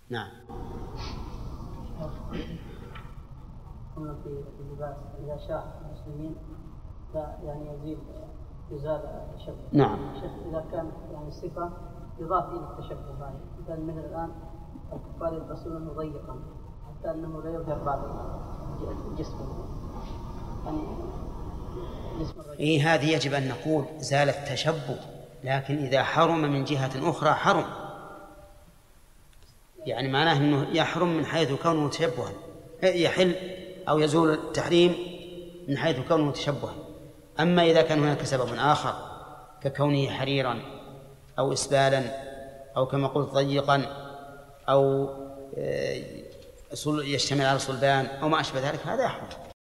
نعم. قلنا في اللباس إذا شاء المسلمين لا يعني يزال التشبه. نعم. إذا كان يعني الصفة يضاف إلى التشبه هذا، مثلا من الآن الكفار يلبسونه ضيقا حتى أنه لا يظهر بعض جسمه يعني جسم الرجل. هذه يجب أن نقول زال التشبه، لكن إذا حرم من جهة أخرى حرم، يعني معناه أنه يحرم من حيث كونه تشبها، يحل أو يزول التحريم من حيث كونه تشبها. أما إذا كان هناك سبب آخر ككونه حريرا أو إسبالا أو كما قلت ضيقا أو يشتمل على صلبان أو ما أشبه ذلك، هذا يحرم.